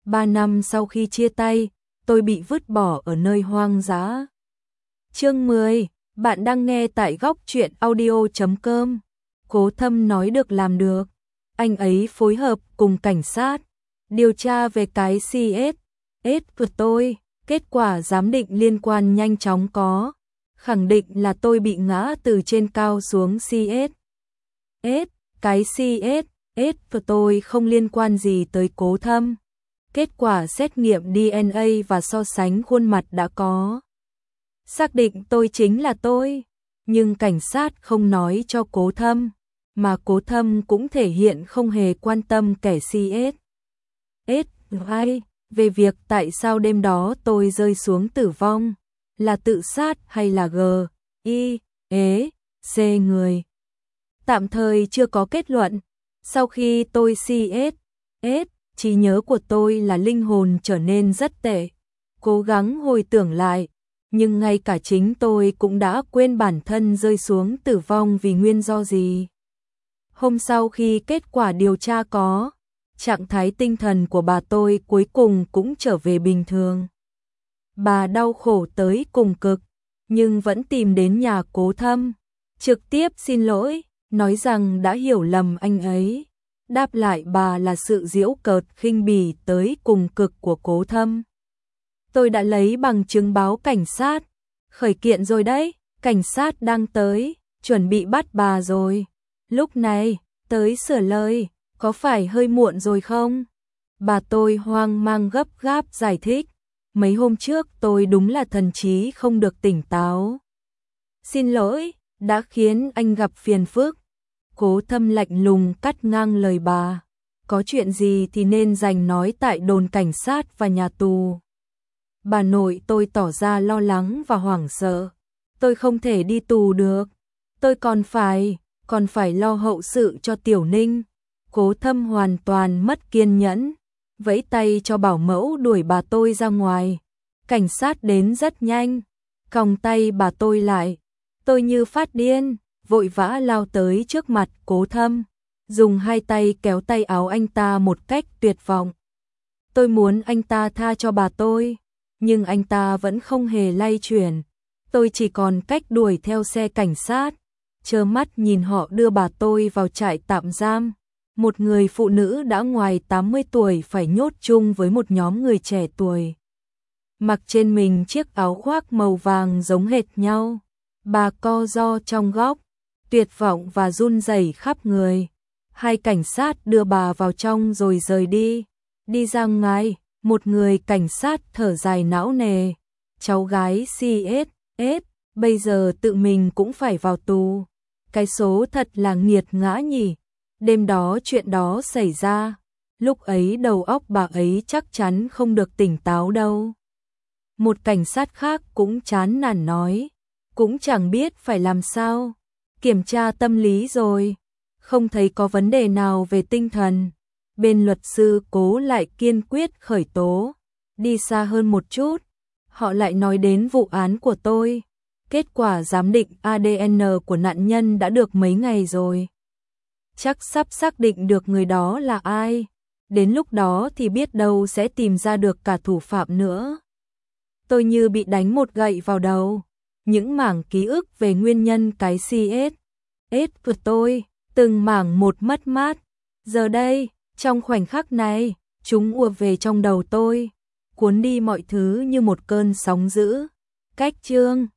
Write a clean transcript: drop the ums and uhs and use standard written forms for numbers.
3 năm sau khi chia tay, tôi bị vứt bỏ ở nơi hoang dã. Chương 10, bạn đang nghe tại góc truyện audio.com. Cố Thâm nói được làm được. Anh ấy phối hợp cùng cảnh sát điều tra về cái CS của tôi. Kết quả giám định liên quan nhanh chóng có khẳng định là tôi bị ngã từ trên cao xuống CS. Cái CS của tôi không liên quan gì tới Cố Thâm. Kết quả xét nghiệm DNA và so sánh khuôn mặt đã có. Xác định tôi chính là tôi, nhưng cảnh sát không nói cho Cố Thâm, mà Cố Thâm cũng thể hiện không hề quan tâm kẻ CS. Hay về việc tại sao đêm đó tôi rơi xuống tử vong, là tự sát hay là C người. Tạm thời chưa có kết luận. Sau khi tôi CS, trí nhớ của tôi là linh hồn trở nên rất tệ. Cố gắng hồi tưởng lại, nhưng ngay cả chính tôi cũng đã quên bản thân rơi xuống tử vong vì nguyên do gì. Hôm sau khi kết quả điều tra có, trạng thái tinh thần của bà tôi cuối cùng cũng trở về bình thường. Bà đau khổ tới cùng cực, nhưng vẫn tìm đến nhà Cố Thâm, trực tiếp xin lỗi, nói rằng đã hiểu lầm anh ấy. Đáp lại bà là sự giễu cợt khinh bỉ tới cùng cực của Cố Thâm. Tôi đã lấy bằng chứng báo cảnh sát, khởi kiện rồi đấy, cảnh sát đang tới, chuẩn bị bắt bà rồi. Lúc này, tới sửa lời, có phải hơi muộn rồi không? Bà tôi hoang mang gấp gáp giải thích, mấy hôm trước tôi đúng là thần trí không được tỉnh táo. Xin lỗi, đã khiến anh gặp phiền phức. Cố Thâm lạnh lùng cắt ngang lời bà. Có chuyện gì thì nên dành nói tại đồn cảnh sát và nhà tù. Bà nội tôi tỏ ra lo lắng và hoảng sợ. Tôi không thể đi tù được. Tôi còn phải lo hậu sự cho Tiểu Ninh. Cố Thâm hoàn toàn mất kiên nhẫn, vẫy tay cho bảo mẫu đuổi bà tôi ra ngoài. Cảnh sát đến rất nhanh, còng tay bà tôi lại. Tôi như phát điên, vội vã lao tới trước mặt Cố Thâm, dùng hai tay kéo tay áo anh ta một cách tuyệt vọng. Tôi muốn anh ta tha cho bà tôi, nhưng anh ta vẫn không hề lay chuyển. Tôi chỉ còn cách đuổi theo xe cảnh sát, trơ mắt nhìn họ đưa bà tôi vào trại tạm giam. Một người phụ nữ đã ngoài 80 tuổi phải nhốt chung với một nhóm người trẻ tuổi. Mặc trên mình chiếc áo khoác màu vàng giống hệt nhau. Bà co ro trong góc, tuyệt vọng và run rẩy khắp người. Hai cảnh sát đưa bà vào trong rồi rời đi. Đi ra ngoài, một người cảnh sát thở dài não nề. Cháu gái CS, bây giờ tự mình cũng phải vào tù. Cái số thật là nghiệt ngã nhỉ. Đêm đó chuyện đó xảy ra. Lúc ấy đầu óc bà ấy chắc chắn không được tỉnh táo đâu. Một cảnh sát khác cũng chán nản nói. Cũng chẳng biết phải làm sao. Kiểm tra tâm lý rồi, không thấy có vấn đề nào về tinh thần. Bên luật sư Cố lại kiên quyết khởi tố. Đi xa hơn một chút, họ lại nói đến vụ án của tôi. Kết quả giám định ADN của nạn nhân đã được mấy ngày rồi. Chắc sắp xác định được người đó là ai. Đến lúc đó thì biết đâu sẽ tìm ra được cả thủ phạm nữa. Tôi như bị đánh một gậy vào đầu. Những mảng ký ức về nguyên nhân cái CS của tôi, từng mảng một mất mát. Giờ đây, trong khoảnh khắc này, chúng ùa về trong đầu tôi, cuốn đi mọi thứ như một cơn sóng dữ. Cách chương